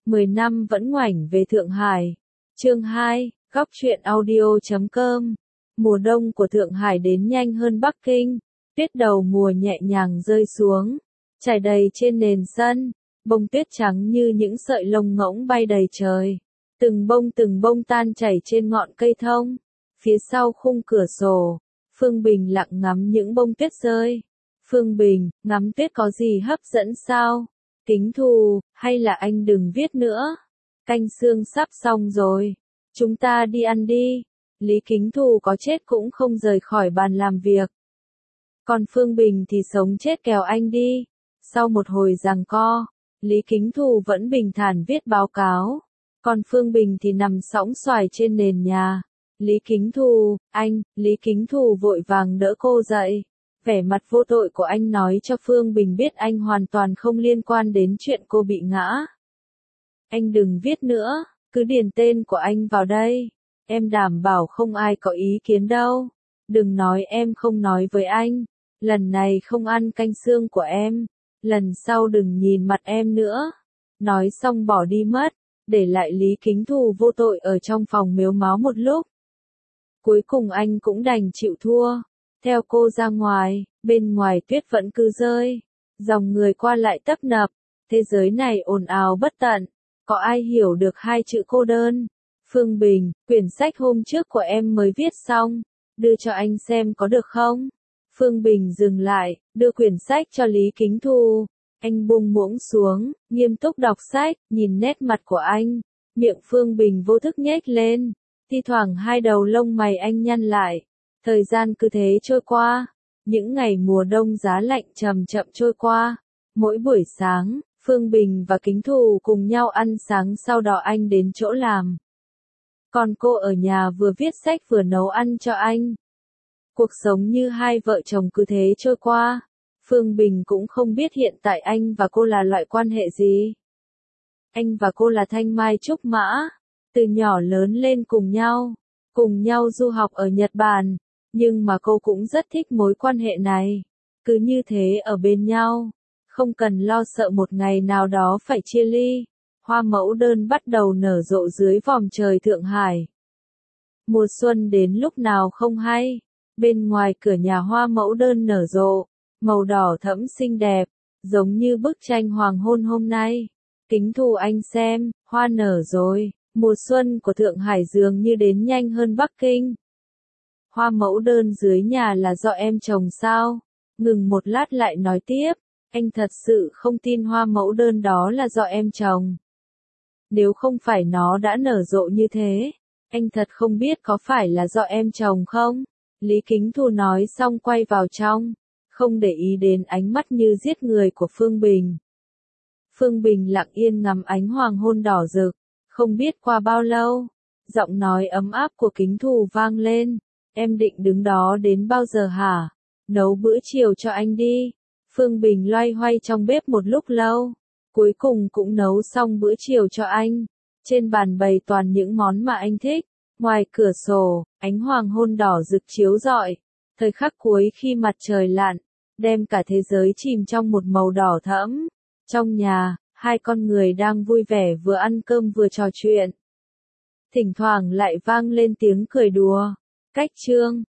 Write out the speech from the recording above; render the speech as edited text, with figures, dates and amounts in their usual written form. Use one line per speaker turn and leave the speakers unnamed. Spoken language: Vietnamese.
10 năm vẫn ngoảnh về Thượng Hải. Chương 2, góc truyện audio.com. Mùa đông của Thượng Hải đến nhanh hơn Bắc Kinh. Tuyết đầu mùa nhẹ nhàng rơi xuống, trải đầy trên nền sân, bông tuyết trắng như những sợi lông ngỗng bay đầy trời. Từng bông tan chảy trên ngọn cây thông. Phía sau khung cửa sổ, Phương Bình lặng ngắm những bông tuyết rơi. Phương Bình, ngắm tuyết có gì hấp dẫn sao? Kính Thù, hay là anh đừng viết nữa. Canh xương sắp xong rồi. Chúng ta đi ăn đi. Lý Kính Thù có chết cũng không rời khỏi bàn làm việc. Còn Phương Bình thì sống chết kèo anh đi. Sau một hồi giằng co, Lý Kính Thù vẫn bình thản viết báo cáo. Còn Phương Bình thì nằm sõng soài trên nền nhà. Lý Kính Thù, anh, Lý Kính Thù vội vàng đỡ cô dậy. Vẻ mặt vô tội của anh nói cho Phương Bình biết anh hoàn toàn không liên quan đến chuyện cô bị ngã. Anh đừng viết nữa, cứ điền tên của anh vào đây. Em đảm bảo không ai có ý kiến đâu. Đừng nói em không nói với anh. Lần này không ăn canh xương của em. Lần sau đừng nhìn mặt em nữa. Nói xong bỏ đi mất, để lại Lý Kính Thù vô tội ở trong phòng mếu máo một lúc. Cuối cùng anh cũng đành chịu thua. Theo cô ra ngoài, bên ngoài tuyết vẫn cứ rơi. Dòng người qua lại tấp nập. Thế giới này ồn ào bất tận. Có ai hiểu được hai chữ cô đơn? Phương Bình, quyển sách hôm trước của em mới viết xong. Đưa cho anh xem có được không? Phương Bình dừng lại, đưa quyển sách cho Lý Kính Thù. Anh buông muỗng xuống, nghiêm túc đọc sách, nhìn nét mặt của anh. Miệng Phương Bình vô thức nhếch lên. Thi thoảng hai đầu lông mày anh nhăn lại. Thời gian cứ thế trôi qua. Những ngày mùa đông giá lạnh chậm chậm trôi qua. Mỗi buổi sáng, Phương Bình và Kính Thù cùng nhau ăn sáng, sau đó anh đến chỗ làm. Còn cô ở nhà vừa viết sách vừa nấu ăn cho anh. Cuộc sống như hai vợ chồng cứ thế trôi qua. Phương Bình cũng không biết hiện tại anh và cô là loại quan hệ gì. Anh và cô là thanh mai trúc mã. Từ nhỏ lớn lên cùng nhau du học ở Nhật Bản. Nhưng mà cô cũng rất thích mối quan hệ này. Cứ như thế ở bên nhau. Không cần lo sợ một ngày nào đó phải chia ly. Hoa mẫu đơn bắt đầu nở rộ dưới vòm trời Thượng Hải. Mùa xuân đến lúc nào không hay. Bên ngoài cửa nhà hoa mẫu đơn nở rộ. Màu đỏ thẫm xinh đẹp. Giống như bức tranh hoàng hôn hôm nay. Kính Thù anh xem, hoa nở rồi. Mùa xuân của Thượng Hải dường như đến nhanh hơn Bắc Kinh. Hoa mẫu đơn dưới nhà là do em trồng sao? Ngừng một lát lại nói tiếp. Anh thật sự không tin hoa mẫu đơn đó là do em trồng. Nếu không phải nó đã nở rộ như thế, anh thật không biết có phải là do em trồng không? Lý Kính Thù nói xong quay vào trong, không để ý đến ánh mắt như giết người của Phương Bình. Phương Bình lặng yên ngắm ánh hoàng hôn đỏ rực, không biết qua bao lâu, giọng nói ấm áp của Kính Thù vang lên. Em định đứng đó đến bao giờ hả? Nấu bữa chiều cho anh đi. Phương Bình loay hoay trong bếp một lúc lâu, cuối cùng cũng nấu xong bữa chiều cho anh. Trên bàn bày toàn những món mà anh thích. Ngoài cửa sổ, ánh hoàng hôn đỏ rực chiếu rọi. Thời khắc cuối khi mặt trời lặn, đem cả thế giới chìm trong một màu đỏ thẫm. Trong nhà, hai con người đang vui vẻ vừa ăn cơm vừa trò chuyện. Thỉnh thoảng lại vang lên tiếng cười đùa. Cách chương